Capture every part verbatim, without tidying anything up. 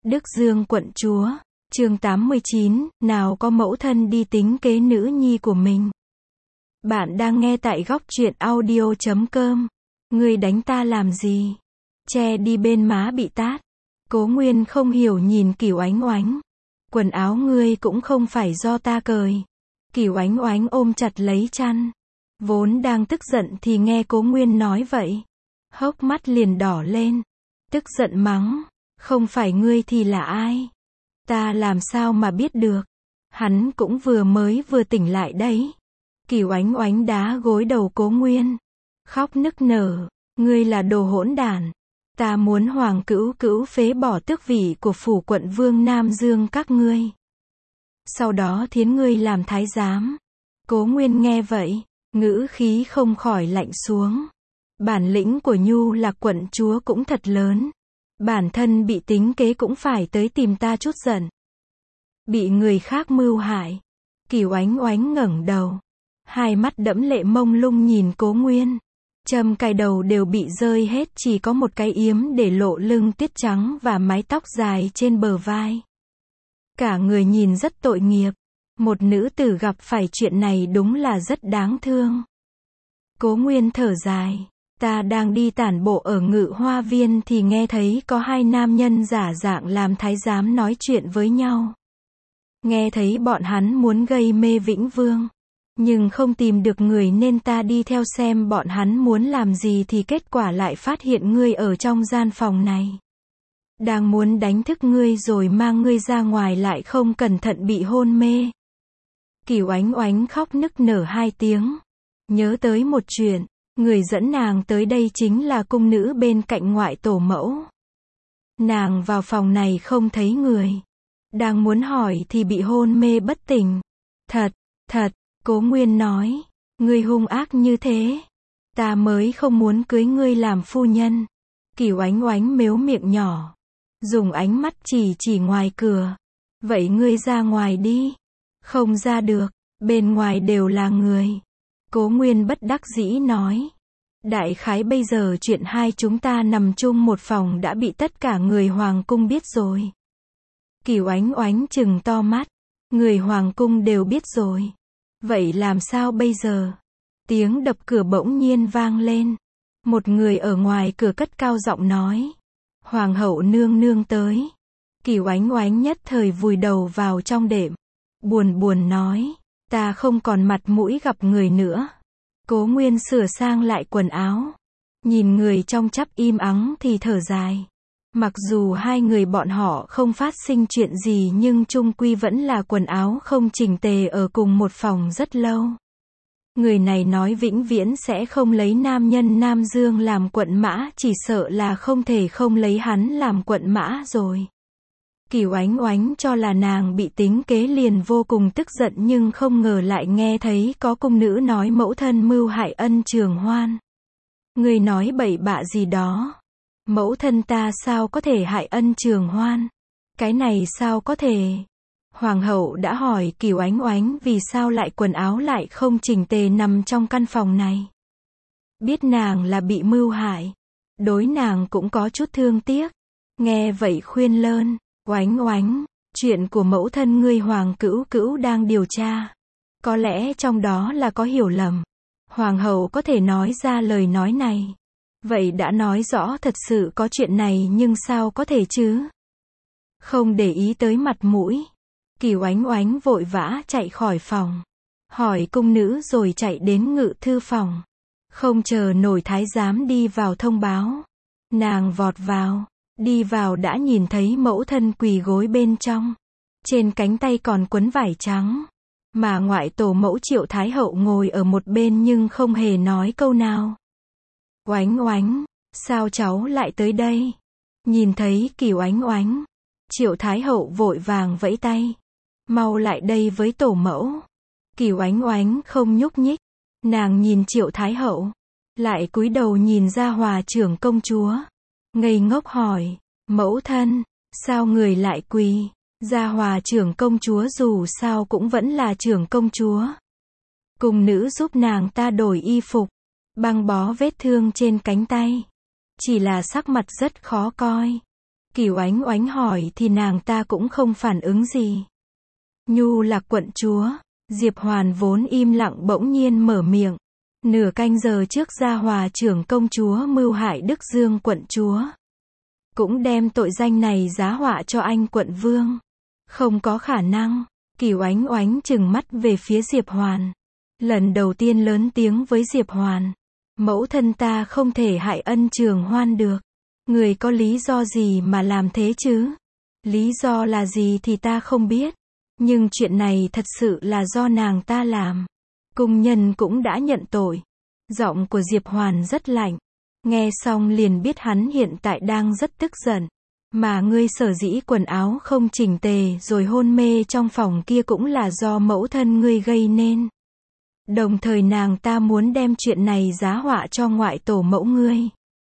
Đức Dương quận chúa, chương tám mươi chín, nào có mẫu thân đi tính kế nữ nhi của mình. Bạn đang nghe tại góc truyện audio chấm com. Ngươi đánh ta làm gì? Che đi bên má bị tát. Cố Nguyên không hiểu nhìn Cửu Oánh Oánh. Quần áo ngươi cũng không phải do ta cởi. Cửu Oánh Oánh ôm chặt lấy chăn. Vốn đang tức giận thì nghe Cố Nguyên nói vậy. Hốc mắt liền đỏ lên. Tức giận mắng. Không phải ngươi thì là ai? Ta làm sao mà biết được? Hắn cũng vừa mới vừa tỉnh lại đấy. Cửu Oánh Oánh đá gối đầu Cố Nguyên. Khóc nức nở. Ngươi là đồ hỗn đản. Ta muốn Hoàng Cữu Cữu phế bỏ tước vị của phủ quận vương Nam Dương các ngươi. Sau đó thiến ngươi làm thái giám. Cố Nguyên nghe vậy, ngữ khí không khỏi lạnh xuống. Bản lĩnh của Nhu Lạc quận chúa cũng thật lớn. Bản thân bị tính kế cũng phải tới tìm ta chút giận. Bị người khác mưu hại. Cửu Oánh Oánh ngẩng đầu. Hai mắt đẫm lệ mông lung nhìn Cố Nguyên. Châm cài đầu đều bị rơi hết, chỉ có một cái yếm để lộ lưng tuyết trắng và mái tóc dài trên bờ vai. Cả người nhìn rất tội nghiệp. Một nữ tử gặp phải chuyện này đúng là rất đáng thương. Cố Nguyên thở dài. Ta đang đi tản bộ ở Ngự Hoa Viên thì nghe thấy có hai nam nhân giả dạng làm thái giám nói chuyện với nhau. Nghe thấy bọn hắn muốn gây mê Vĩnh Vương. Nhưng không tìm được người nên ta đi theo xem bọn hắn muốn làm gì thì kết quả lại phát hiện ngươi ở trong gian phòng này. Đang muốn đánh thức ngươi rồi mang ngươi ra ngoài lại không cẩn thận bị hôn mê. Cửu Oánh Oánh khóc nức nở hai tiếng. Nhớ tới một chuyện. Người dẫn nàng tới đây chính là cung nữ bên cạnh ngoại tổ mẫu. Nàng vào phòng này không thấy người. Đang muốn hỏi thì bị hôn mê bất tỉnh. Thật, thật, Cố Nguyên nói. Ngươi hung ác như thế. Ta mới không muốn cưới ngươi làm phu nhân. Cửu Oánh Oánh mếu miệng nhỏ. Dùng ánh mắt chỉ chỉ ngoài cửa. Vậy ngươi ra ngoài đi. Không ra được, bên ngoài đều là người. Cố Nguyên bất đắc dĩ nói. Đại khái bây giờ chuyện hai chúng ta nằm chung một phòng đã bị tất cả người Hoàng cung biết rồi. Cửu Oánh Oánh trừng to mắt. Người Hoàng cung đều biết rồi. Vậy làm sao bây giờ? Tiếng đập cửa bỗng nhiên vang lên. Một người ở ngoài cửa cất cao giọng nói. Hoàng hậu nương nương tới. Cửu Oánh Oánh nhất thời vùi đầu vào trong đệm. Buồn buồn nói. Ta không còn mặt mũi gặp người nữa. Cố Nguyên sửa sang lại quần áo. Nhìn người trong chắp im ắng thì thở dài. Mặc dù hai người bọn họ không phát sinh chuyện gì nhưng chung quy vẫn là quần áo không chỉnh tề ở cùng một phòng rất lâu. Người này nói vĩnh viễn sẽ không lấy nam nhân Nam Dương làm quận mã, chỉ sợ là không thể không lấy hắn làm quận mã rồi. Cửu Oánh Oánh cho là nàng bị tính kế liền vô cùng tức giận nhưng không ngờ lại nghe thấy có cung nữ nói mẫu thân mưu hại Ân Trường Hoan. Người nói bậy bạ gì đó. Mẫu thân ta sao có thể hại Ân Trường Hoan? Cái này sao có thể? Hoàng hậu đã hỏi Cửu Oánh Oánh vì sao lại quần áo lại không chỉnh tề nằm trong căn phòng này. Biết nàng là bị mưu hại. Đối nàng cũng có chút thương tiếc. Nghe vậy khuyên lơn. Oánh Oánh, chuyện của mẫu thân ngươi Hoàng Cữu Cữu đang điều tra. Có lẽ trong đó là có hiểu lầm. Hoàng hậu có thể nói ra lời nói này. Vậy đã nói rõ thật sự có chuyện này nhưng sao có thể chứ? Không để ý tới mặt mũi. Cửu Oánh Oánh vội vã chạy khỏi phòng. Hỏi cung nữ rồi chạy đến ngự thư phòng. Không chờ nổi thái giám đi vào thông báo. Nàng vọt vào. Đi vào đã nhìn thấy mẫu thân quỳ gối bên trong. Trên cánh tay còn quấn vải trắng. Mà ngoại tổ mẫu Triệu Thái Hậu ngồi ở một bên nhưng không hề nói câu nào. Oánh Oánh, sao cháu lại tới đây? Nhìn thấy Cửu Oánh Oánh. Triệu Thái Hậu vội vàng vẫy tay. Mau lại đây với tổ mẫu. Cửu Oánh Oánh không nhúc nhích. Nàng nhìn Triệu Thái Hậu. Lại cúi đầu nhìn ra Hòa trưởng công chúa. Ngây ngốc hỏi, mẫu thân, sao người lại quỳ? Gia Hòa trưởng công chúa dù sao cũng vẫn là trưởng công chúa. Cung nữ giúp nàng ta đổi y phục, băng bó vết thương trên cánh tay. Chỉ là sắc mặt rất khó coi. Cửu Ánh Oánh hỏi thì nàng ta cũng không phản ứng gì. Nhu Lạc quận chúa, Diệp Hoàn vốn im lặng bỗng nhiên mở miệng. Nửa canh giờ trước Gia Hòa trưởng công chúa mưu hại Đức Dương quận chúa. Cũng đem tội danh này giá họa cho anh quận vương. Không có khả năng. Cửu Ánh Oánh trừng mắt về phía Diệp Hoàn. Lần đầu tiên lớn tiếng với Diệp Hoàn. Mẫu thân ta không thể hại Ân Trường Hoan được. Người có lý do gì mà làm thế chứ? Lý do là gì thì ta không biết. Nhưng chuyện này thật sự là do nàng ta làm. Cung nhân cũng đã nhận tội. Giọng của Diệp Hoàn rất lạnh. Nghe xong liền biết hắn hiện tại đang rất tức giận. Mà ngươi sở dĩ quần áo không chỉnh tề rồi hôn mê trong phòng kia cũng là do mẫu thân ngươi gây nên. Đồng thời nàng ta muốn đem chuyện này giá họa cho ngoại tổ mẫu ngươi.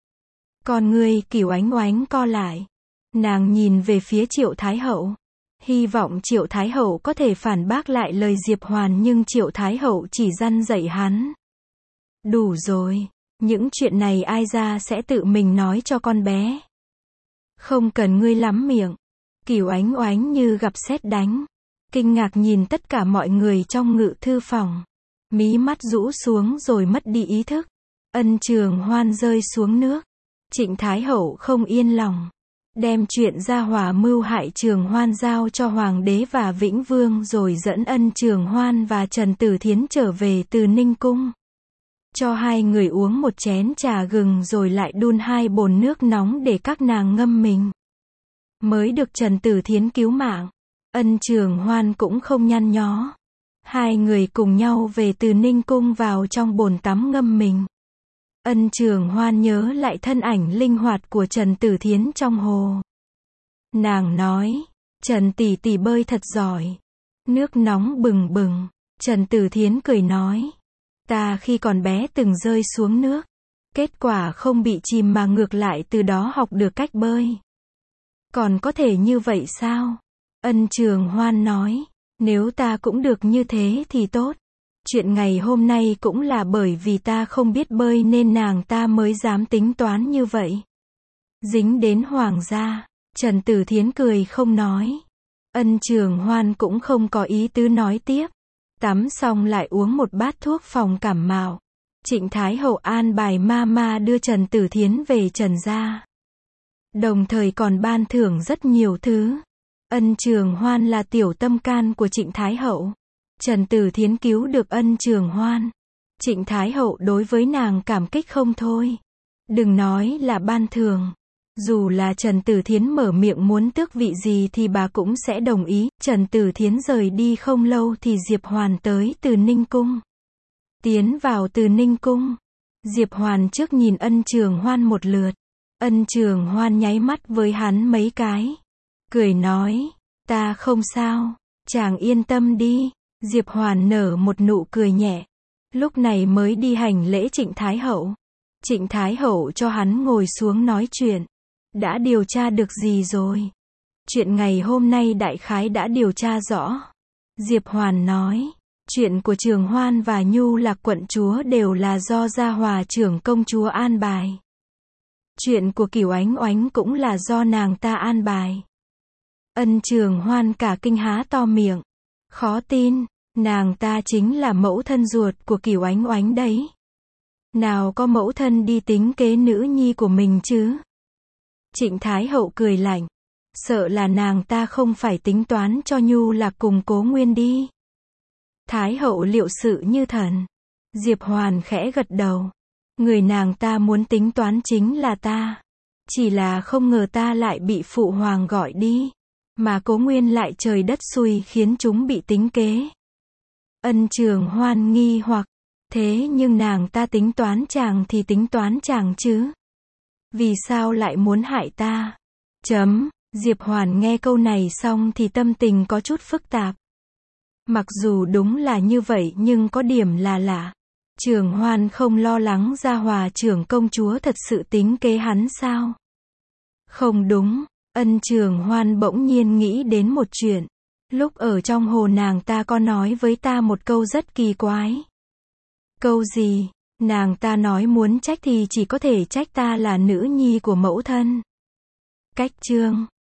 Còn ngươi, Cửu Ánh Oánh co lại. Nàng nhìn về phía Triệu Thái Hậu. Hy vọng Triệu Thái Hậu có thể phản bác lại lời Diệp Hoàn, nhưng Triệu Thái Hậu chỉ răn dạy hắn. Đủ rồi, những chuyện này ai ra sẽ tự mình nói cho con bé. Không cần ngươi lắm miệng. Cửu Ánh Oánh như gặp sét đánh. Kinh ngạc nhìn tất cả mọi người trong ngự thư phòng. Mí mắt rũ xuống rồi mất đi ý thức. Ân Trường Hoan rơi xuống nước. Trịnh Thái Hậu không yên lòng. Đem chuyện Gia Hòa mưu hại Trường Hoan giao cho Hoàng đế và Vĩnh Vương rồi dẫn Ân Trường Hoan và Trần Tử Thiến trở về từ Ninh Cung. Cho hai người uống một chén trà gừng rồi lại đun hai bồn nước nóng để các nàng ngâm mình. Mới được Trần Tử Thiến cứu mạng. Ân Trường Hoan cũng không nhăn nhó. Hai người cùng nhau về từ Ninh Cung vào trong bồn tắm ngâm mình. Ân Trường Hoan nhớ lại thân ảnh linh hoạt của Trần Tử Thiến trong hồ. Nàng nói, Trần tỷ tỷ bơi thật giỏi. Nước nóng bừng bừng. Trần Tử Thiến cười nói, ta khi còn bé từng rơi xuống nước. Kết quả không bị chìm mà ngược lại từ đó học được cách bơi. Còn có thể như vậy sao? Ân Trường Hoan nói, nếu ta cũng được như thế thì tốt. Chuyện ngày hôm nay cũng là bởi vì ta không biết bơi nên nàng ta mới dám tính toán như vậy. Dính đến hoàng gia, Trần Tử Thiến cười không nói. Ân Trường Hoan cũng không có ý tứ nói tiếp. Tắm xong lại uống một bát thuốc phòng cảm mạo. Trịnh Thái Hậu an bài ma ma đưa Trần Tử Thiến về Trần gia. Đồng thời còn ban thưởng rất nhiều thứ. Ân Trường Hoan là tiểu tâm can của Trịnh Thái Hậu. Trần Tử Thiến cứu được Ân Trường Hoan. Trịnh Thái Hậu đối với nàng cảm kích không thôi. Đừng nói là ban thưởng. Dù là Trần Tử Thiến mở miệng muốn tước vị gì thì bà cũng sẽ đồng ý. Trần Tử Thiến rời đi không lâu thì Diệp Hoàn tới từ Ninh Cung. Tiến vào từ Ninh Cung. Diệp Hoàn trước nhìn Ân Trường Hoan một lượt. Ân Trường Hoan nháy mắt với hắn mấy cái. Cười nói, ta không sao, chàng yên tâm đi. Diệp Hoàn nở một nụ cười nhẹ. Lúc này mới đi hành lễ Trịnh Thái Hậu. Trịnh Thái Hậu cho hắn ngồi xuống nói chuyện. Đã điều tra được gì rồi? Chuyện ngày hôm nay đại khái đã điều tra rõ. Diệp Hoàn nói, chuyện của Trường Hoan và Nhu Lạc quận chúa đều là do Gia Hòa trưởng công chúa an bài. Chuyện của Cửu Ánh Oánh cũng là do nàng ta an bài. Ân Trường Hoan cả kinh há to miệng. Khó tin, nàng ta chính là mẫu thân ruột của Cửu Ánh Oánh đấy. Nào có mẫu thân đi tính kế nữ nhi của mình chứ? Trịnh Thái Hậu cười lạnh. Sợ là nàng ta không phải tính toán cho Nhu Lạc cùng Cố Nguyên đi. Thái Hậu liệu sự như thần. Diệp Hoàn khẽ gật đầu. Người nàng ta muốn tính toán chính là ta. Chỉ là không ngờ ta lại bị phụ hoàng gọi đi. Mà Cố Nguyên lại trời đất xui khiến chúng bị tính kế. Ân Trường Hoan nghi hoặc. Thế nhưng nàng ta tính toán chàng thì tính toán chàng chứ. Vì sao lại muốn hại ta? Chấm. Diệp Hoàn nghe câu này xong thì tâm tình có chút phức tạp. Mặc dù đúng là như vậy nhưng có điểm là lạ. Trường Hoan không lo lắng Gia Hòa trưởng công chúa thật sự tính kế hắn sao? Không đúng. Ân Trường Hoan bỗng nhiên nghĩ đến một chuyện. Lúc ở trong hồ nàng ta có nói với ta một câu rất kỳ quái. Câu gì? Nàng ta nói muốn trách thì chỉ có thể trách ta là nữ nhi của mẫu thân. Cách chương